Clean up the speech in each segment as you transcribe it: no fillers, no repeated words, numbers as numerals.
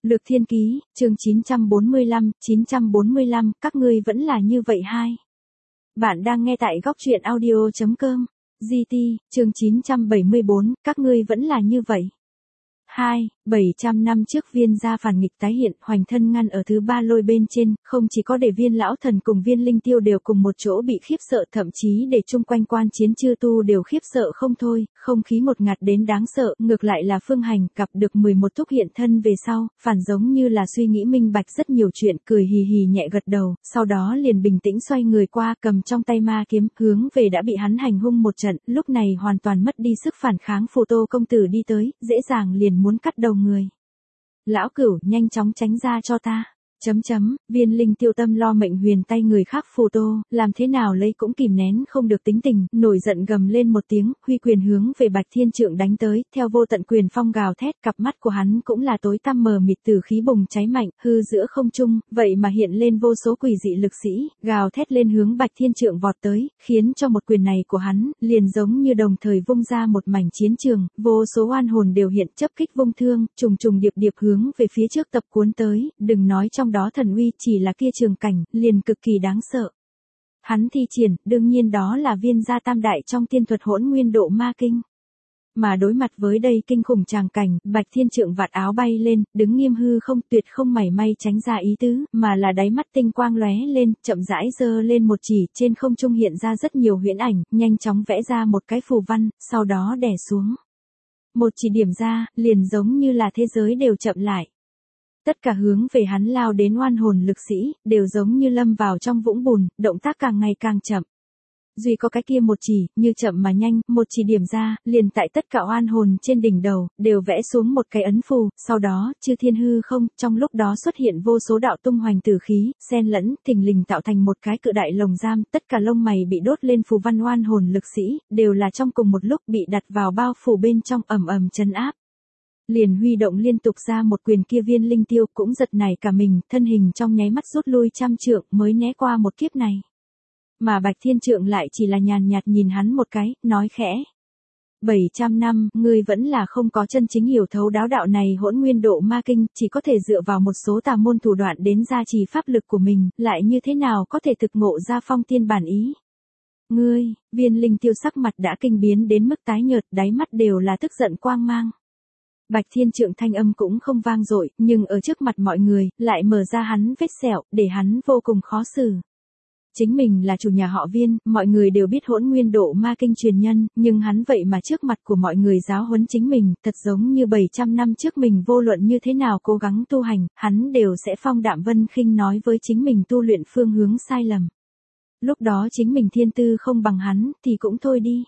Lược Thiên Ký, chương 945, các ngươi vẫn là như vậy hai. Bạn đang nghe tại góc truyện audio.com. GT, chương 974, các ngươi vẫn là như vậy. 700 năm trước Viên gia phản nghịch tái hiện, hoành thân ngăn ở thứ ba lôi bên trên, không chỉ có để Viên lão thần cùng Viên linh tiêu đều cùng một chỗ bị khiếp sợ, thậm chí để chung quanh quan chiến chư tu đều khiếp sợ không thôi, không khí một ngạt đến đáng sợ, ngược lại là Phương Hành gặp được 11 thúc hiện thân về sau, phản giống như là suy nghĩ minh bạch rất nhiều chuyện, cười hì hì nhẹ gật đầu, sau đó liền bình tĩnh xoay người qua, cầm trong tay ma kiếm, hướng về đã bị hắn hành hung một trận, lúc này hoàn toàn mất đi sức phản kháng Phù Tô công tử đi tới, dễ dàng liền muốn cắt đầu người. Lão Cửu, nhanh chóng tránh ra cho ta. Viên linh tiêu tâm lo mệnh huyền tay người khác Phù Tô, làm thế nào lấy cũng kìm nén không được tính tình, nổi giận gầm lên một tiếng, huy quyền hướng về Bạch Thiên Trượng đánh tới, theo vô tận quyền phong gào thét, cặp mắt của hắn cũng là tối tăm mờ mịt từ khí bùng cháy mạnh, hư giữa không trung, vậy mà hiện lên vô số quỷ dị lực sĩ, gào thét lên hướng Bạch Thiên Trượng vọt tới, khiến cho một quyền này của hắn, liền giống như đồng thời vung ra một mảnh chiến trường, vô số oan hồn đều hiện chấp kích vung thương, trùng trùng điệp điệp hướng về phía trước tập cuốn tới, đừng nói trong đó thần uy, chỉ là kia trường cảnh, liền cực kỳ đáng sợ. Hắn thi triển, đương nhiên đó là Viên gia tam đại trong tiên thuật Hỗn Nguyên Độ Ma Kinh. Mà đối mặt với đây kinh khủng tràng cảnh, Bạch Thiên Trượng vạt áo bay lên, đứng nghiêm hư không, tuyệt không mảy may tránh ra ý tứ, mà là đáy mắt tinh quang lóe lên, chậm rãi giơ lên một chỉ, trên không trung hiện ra rất nhiều huyễn ảnh, nhanh chóng vẽ ra một cái phù văn, sau đó đè xuống. Một chỉ điểm ra, liền giống như là thế giới đều chậm lại. Tất cả hướng về hắn lao đến oan hồn lực sĩ, đều giống như lâm vào trong vũng bùn, động tác càng ngày càng chậm. Duy có cái kia một chỉ, như chậm mà nhanh, một chỉ điểm ra, liền tại tất cả oan hồn trên đỉnh đầu, đều vẽ xuống một cái ấn phù, sau đó, chư thiên hư không, trong lúc đó xuất hiện vô số đạo tung hoành tử khí, xen lẫn, thình lình tạo thành một cái cự đại lồng giam, tất cả lông mày bị đốt lên phù văn oan hồn lực sĩ, đều là trong cùng một lúc bị đặt vào bao phủ bên trong ầm ầm trấn áp. Liền huy động liên tục ra một quyền kia Viên linh tiêu cũng giật nảy cả mình, thân hình trong nháy mắt rút lui 100 trượng mới né qua một kiếp này. Mà Bạch Thiên Trượng lại chỉ là nhàn nhạt nhìn hắn một cái, nói khẽ. 700 năm, ngươi vẫn là không có chân chính hiểu thấu đáo đạo này Hỗn Nguyên Độ Ma Kinh, chỉ có thể dựa vào một số tà môn thủ đoạn đến gia trì pháp lực của mình, lại như thế nào có thể thực ngộ ra phong tiên bản ý. Ngươi, Viên linh tiêu sắc mặt đã kinh biến đến mức tái nhợt, đáy mắt đều là tức giận quang mang. Bạch Thiên Trượng thanh âm cũng không vang dội, nhưng ở trước mặt mọi người, lại mở ra hắn vết sẹo, để hắn vô cùng khó xử. Chính mình là chủ nhà họ Viên, mọi người đều biết Hỗn Nguyên Độ Ma Kinh truyền nhân, nhưng hắn vậy mà trước mặt của mọi người giáo huấn chính mình, thật giống như 700 năm trước mình vô luận như thế nào cố gắng tu hành, hắn đều sẽ phong đạm vân khinh nói với chính mình tu luyện phương hướng sai lầm. Lúc đó chính mình thiên tư không bằng hắn, thì cũng thôi đi.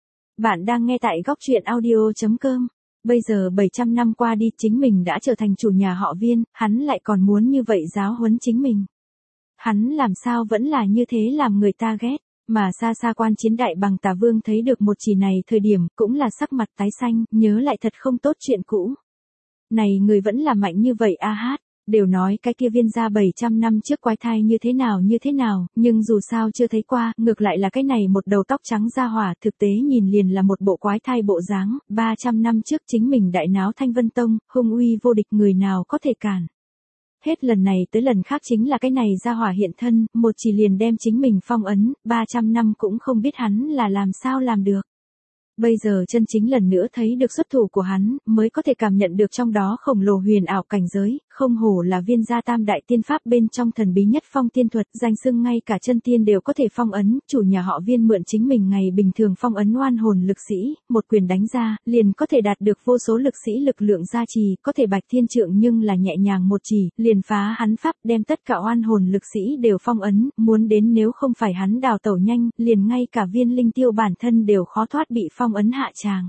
Bạn đang nghe tại góc truyện audio.com. Bây giờ 700 năm qua đi, chính mình đã trở thành chủ nhà họ Viên, hắn lại còn muốn như vậy giáo huấn chính mình. Hắn làm sao vẫn là như thế làm người ta ghét, mà xa xa quan chiến đại bằng Tà Vương thấy được một chỉ này thời điểm, cũng là sắc mặt tái xanh, nhớ lại thật không tốt chuyện cũ. Này người vẫn là mạnh như vậy a hát. Đều nói cái kia Viên gia 700 năm trước quái thai như thế nào, nhưng dù sao chưa thấy qua, ngược lại là cái này một đầu tóc trắng ra hỏa, thực tế nhìn liền là một bộ quái thai bộ dáng, 300 năm trước chính mình đại náo Thanh Vân Tông, hung uy vô địch, người nào có thể cản. Hết lần này tới lần khác chính là cái này ra hỏa hiện thân, một chỉ liền đem chính mình phong ấn, 300 năm cũng không biết hắn là làm sao làm được. Bây giờ chân chính lần nữa thấy được xuất thủ của hắn, mới có thể cảm nhận được trong đó khổng lồ huyền ảo cảnh giới, không hổ là Viên gia tam đại tiên pháp bên trong thần bí nhất phong tiên thuật, danh xưng ngay cả chân tiên đều có thể phong ấn, chủ nhà họ Viên mượn chính mình ngày bình thường phong ấn oan hồn lực sĩ, một quyền đánh ra, liền có thể đạt được vô số lực sĩ lực lượng gia trì, có thể Bạch Thiên Trượng nhưng là nhẹ nhàng một chỉ, liền phá hắn pháp, đem tất cả oan hồn lực sĩ đều phong ấn, muốn đến nếu không phải hắn đào tẩu nhanh, liền ngay cả Viên linh tiêu bản thân đều khó thoát bị phong ấn hạ tràng.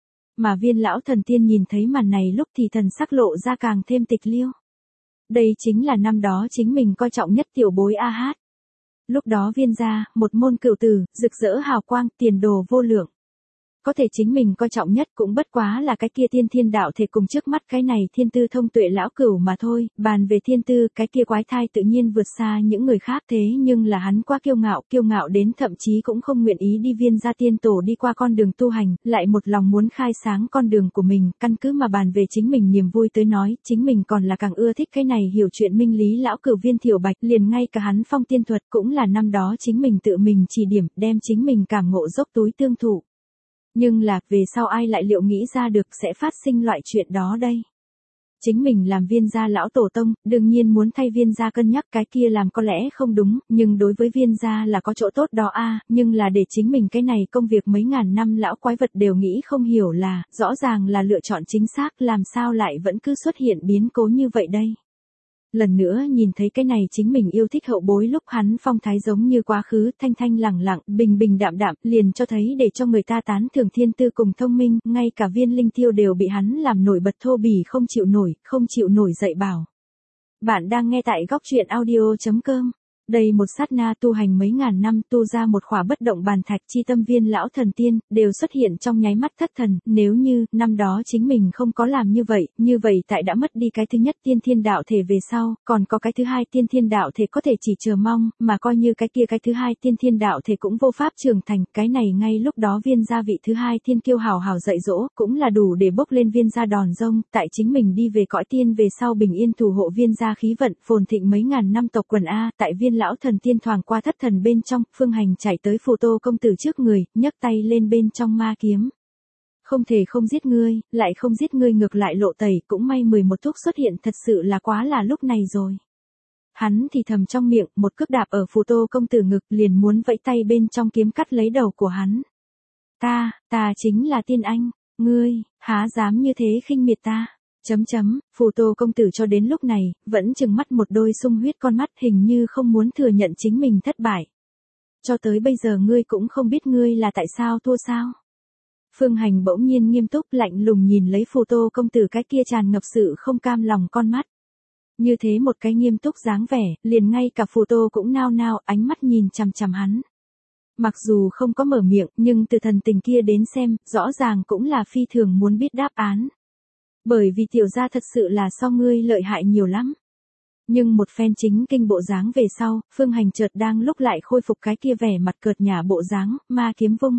Mà Viên lão thần tiên nhìn thấy màn này lúc thì thần sắc lộ ra càng thêm tịch liêu. Đây chính là năm đó chính mình coi trọng nhất tiểu bối a hát. Lúc đó Viên gia, một môn cửu tử, rực rỡ hào quang, tiền đồ vô lượng. có thể chính mình coi trọng nhất cũng bất quá là cái kia tiên thiên đạo thể cùng trước mắt cái này thiên tư thông tuệ lão cửu mà thôi, bàn về thiên tư cái kia quái thai tự nhiên vượt xa những người khác thế nhưng là hắn quá kiêu ngạo đến thậm chí cũng không nguyện ý đi Viên gia tiên tổ đi qua con đường tu hành, lại một lòng muốn khai sáng con đường của mình, căn cứ mà bàn về chính mình niềm vui tới nói, chính mình còn là càng ưa thích cái này hiểu chuyện minh lý lão cửu Viên Thiểu Bạch, liền ngay cả hắn phong tiên thuật cũng là năm đó chính mình tự mình chỉ điểm, đem chính mình cảm ngộ dốc túi tương thụ. Nhưng là, về sau ai lại liệu nghĩ ra được sẽ phát sinh loại chuyện đó đây? Chính mình làm Viên gia lão tổ tông, đương nhiên muốn thay Viên gia cân nhắc cái kia làm có lẽ không đúng, nhưng đối với Viên gia là có chỗ tốt đó nhưng là để chính mình cái này công việc mấy ngàn năm lão quái vật đều nghĩ không hiểu là, rõ ràng là lựa chọn chính xác làm sao lại vẫn cứ xuất hiện biến cố như vậy đây. Lần nữa nhìn thấy cái này chính mình yêu thích hậu bối lúc hắn phong thái giống như quá khứ, thanh lẳng lặng, bình đạm, liền cho thấy để cho người ta tán thưởng thiên tư cùng thông minh, ngay cả Viên Linh Tiêu đều bị hắn làm nổi bật thô bỉ không chịu nổi dạy bảo. Bạn đang nghe tại góc truyện audio.com. Đây một sát na tu hành mấy ngàn năm tu ra một khỏa bất động bàn thạch chi tâm Viên lão thần tiên, đều xuất hiện trong nháy mắt thất thần, nếu như, năm đó chính mình không có làm như vậy tại đã mất đi cái thứ nhất tiên thiên đạo thể về sau, còn có cái thứ hai tiên thiên đạo thể có thể chỉ chờ mong, mà coi như cái kia cái thứ hai tiên thiên đạo thể cũng vô pháp trưởng thành, cái này ngay lúc đó Viên gia vị thứ hai thiên kiêu hào dạy dỗ, cũng là đủ để bốc lên Viên gia đòn rông, tại chính mình đi về cõi tiên về sau bình yên thủ hộ Viên gia khí vận, phồn thịnh mấy ngàn năm tộc quần tại Viên lão thần tiên thoảng qua thất thần bên trong, Phương Hành chạy tới Phù Tô công tử trước người, nhấc tay lên bên trong ma kiếm. Không thể không giết ngươi, lại không giết ngươi ngược lại lộ tẩy, cũng may 11 thuốc xuất hiện thật sự là quá là lúc này rồi. Hắn thì thầm trong miệng, một cước đạp ở Phù Tô công tử ngực, liền muốn vẫy tay bên trong kiếm cắt lấy đầu của hắn. Ta chính là tiên anh, ngươi, há dám như thế khinh miệt ta. Phù Tô công tử cho đến lúc này, vẫn trừng mắt một đôi sung huyết con mắt hình như không muốn thừa nhận chính mình thất bại. Cho tới bây giờ ngươi cũng không biết ngươi là tại sao thua sao. Phương Hành bỗng nhiên nghiêm túc lạnh lùng nhìn lấy Phù Tô công tử cái kia tràn ngập sự không cam lòng con mắt. Như thế một cái nghiêm túc dáng vẻ, liền ngay cả Phù Tô cũng nao ánh mắt nhìn chằm hắn. Mặc dù không có mở miệng, nhưng từ thần tình kia đến xem, rõ ràng cũng là phi thường muốn biết đáp án. Bởi vì tiểu gia thật sự là so ngươi lợi hại nhiều lắm. Nhưng một phen chính kinh bộ dáng về sau, Phương Hành chợt đang lúc lại khôi phục cái kia vẻ mặt cợt nhả bộ dáng, ma kiếm vung.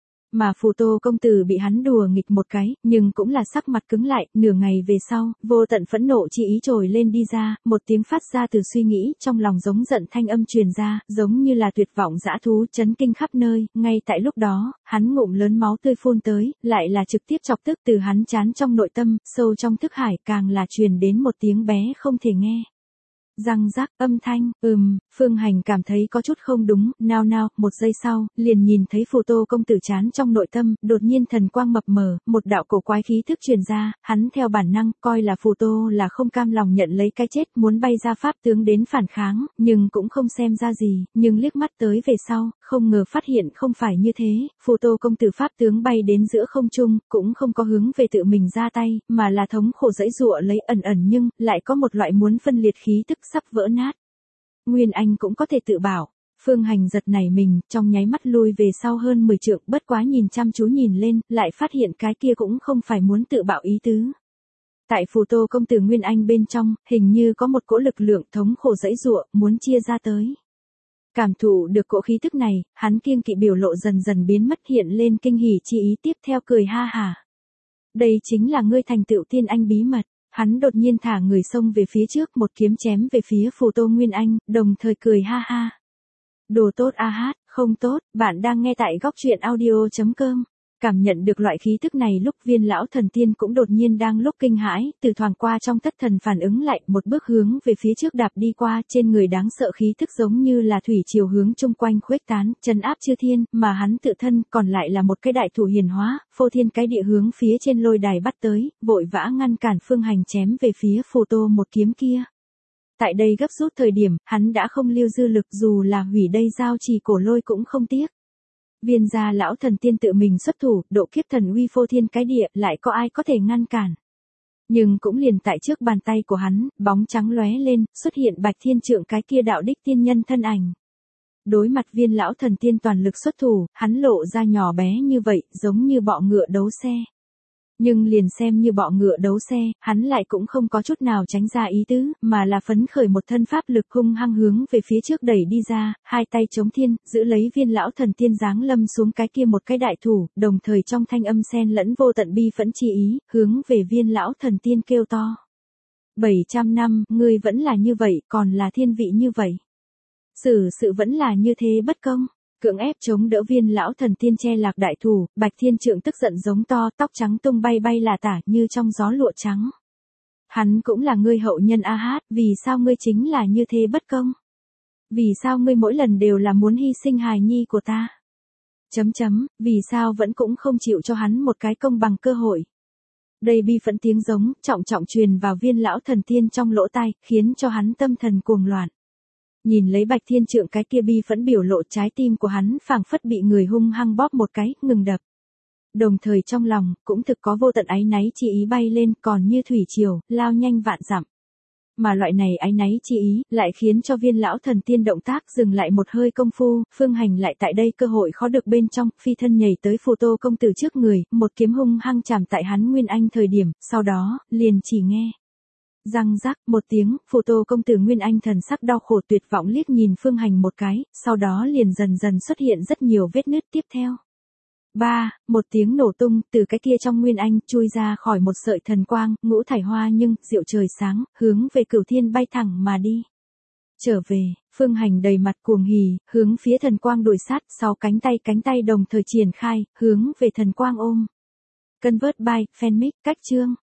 Mà Phù Tô công tử bị hắn đùa nghịch một cái, nhưng cũng là sắc mặt cứng lại, nửa ngày về sau, vô tận phẫn nộ chi ý trồi lên đi ra, một tiếng phát ra từ suy nghĩ, trong lòng giống giận thanh âm truyền ra, giống như là tuyệt vọng dã thú chấn kinh khắp nơi, ngay tại lúc đó, hắn ngụm lớn máu tươi phun tới, lại là trực tiếp chọc tức từ hắn chán trong nội tâm, sâu trong thức hải càng là truyền đến một tiếng bé không thể nghe. Răng rắc âm thanh, Phương Hành cảm thấy có chút không đúng, nao, một giây sau, liền nhìn thấy Phù Tô công tử chán trong nội tâm, đột nhiên thần quang mập mờ, một đạo cổ quái khí thức truyền ra, hắn theo bản năng, coi là Phù Tô là không cam lòng nhận lấy cái chết, muốn bay ra pháp tướng đến phản kháng, nhưng cũng không xem ra gì, nhưng liếc mắt tới về sau, không ngờ phát hiện không phải như thế, Phù Tô công tử pháp tướng bay đến giữa không trung, cũng không có hướng về tự mình ra tay, mà là thống khổ giãy giụa lấy ẩn nhưng, lại có một loại muốn phân liệt khí tức sắp vỡ nát. Nguyên Anh cũng có thể tự bảo. Phương Hành giật nảy mình, trong nháy mắt lui về sau hơn 10 trượng, bất quá nhìn chăm chú nhìn lên, lại phát hiện cái kia cũng không phải muốn tự bạo ý tứ. Tại Phù Tô công tử Nguyên Anh bên trong, hình như có một cỗ lực lượng thống khổ giãy giụa, muốn chia ra tới. Cảm thụ được cỗ khí tức này, hắn kiêng kỵ biểu lộ dần dần biến mất hiện lên kinh hỉ chi ý tiếp theo cười ha hả. Đây chính là ngươi thành tựu tiên anh bí mật. Hắn đột nhiên thả người xông về phía trước một kiếm chém về phía Phù Tô Nguyên Anh, đồng thời cười ha ha. Đồ tốt không tốt, bạn đang nghe tại góc truyện audio.com. Cảm nhận được loại khí tức này lúc Viên lão thần tiên cũng đột nhiên đang lúc kinh hãi, từ thoảng qua trong thất thần phản ứng lại, một bước hướng về phía trước đạp đi qua, trên người đáng sợ khí tức giống như là thủy triều hướng chung quanh khuếch tán, trấn áp chư thiên, mà hắn tự thân còn lại là một cái đại thủ hiền hóa, phô thiên cái địa hướng phía trên lôi đài bắt tới, vội vã ngăn cản Phương Hành chém về phía Phù Tô một kiếm kia. Tại đây gấp rút thời điểm, hắn đã không lưu dư lực dù là hủy đây giao trì cổ lôi cũng không tiếc. Viên gia lão thần tiên tự mình xuất thủ, độ kiếp thần uy phô thiên cái địa, lại có ai có thể ngăn cản. Nhưng cũng liền tại trước bàn tay của hắn, bóng trắng lóe lên, xuất hiện Bạch Thiên Trượng cái kia đạo đích tiên nhân thân ảnh. Đối mặt Viên lão thần tiên toàn lực xuất thủ, hắn lộ ra nhỏ bé như vậy, giống như bọ ngựa đấu xe. Nhưng liền xem như bọ ngựa đấu xe, hắn lại cũng không có chút nào tránh ra ý tứ, mà là phấn khởi một thân pháp lực hung hăng hướng về phía trước đẩy đi ra, hai tay chống thiên, giữ lấy Viên lão thần tiên giáng lâm xuống cái kia một cái đại thủ, đồng thời trong thanh âm xen lẫn vô tận bi phẫn chi ý, hướng về Viên lão thần tiên kêu to. 700 năm, ngươi vẫn là như vậy, còn là thiên vị như vậy. Sự vẫn là như thế bất công. Cưỡng ép chống đỡ Viên lão thần tiên che lạc đại thủ, Bạch Thiên Trượng tức giận giống to, tóc trắng tung bay bay là tả như trong gió lụa trắng. Hắn cũng là ngươi hậu nhân a hát, vì sao ngươi chính là như thế bất công? Vì sao ngươi mỗi lần đều là muốn hy sinh hài nhi của ta? Vì sao vẫn cũng không chịu cho hắn một cái công bằng cơ hội? Đây bi phẫn tiếng giống, trọng trọng truyền vào Viên lão thần tiên trong lỗ tai, khiến cho hắn tâm thần cuồng loạn. Nhìn lấy Bạch Thiên Trượng cái kia bi phẫn biểu lộ, trái tim của hắn phảng phất bị người hung hăng bóp một cái, ngừng đập. Đồng thời trong lòng, cũng thực có vô tận áy náy chi ý bay lên, còn như thủy triều, lao nhanh vạn dặm. Mà loại này áy náy chi ý, lại khiến cho Viên lão thần tiên động tác dừng lại một hơi công phu, Phương Hành lại tại đây cơ hội khó được bên trong, phi thân nhảy tới Phù Tô công tử trước người, một kiếm hung hăng chạm tại hắn Nguyên Anh thời điểm, sau đó, liền chỉ nghe. Răng rắc một tiếng, Phù Tô công tử Nguyên Anh thần sắc đau khổ tuyệt vọng liếc nhìn Phương Hành một cái, sau đó liền dần dần xuất hiện rất nhiều vết nứt tiếp theo. Một tiếng nổ tung, từ cái kia trong Nguyên Anh chui ra khỏi một sợi thần quang, ngũ thải hoa nhưng, diệu trời sáng, hướng về Cửu Thiên bay thẳng mà đi. Trở về, Phương Hành đầy mặt cuồng hỉ, hướng phía thần quang đuổi sát, sau cánh tay đồng thời triển khai, hướng về thần quang ôm. Convert by, fanmic, cách chương.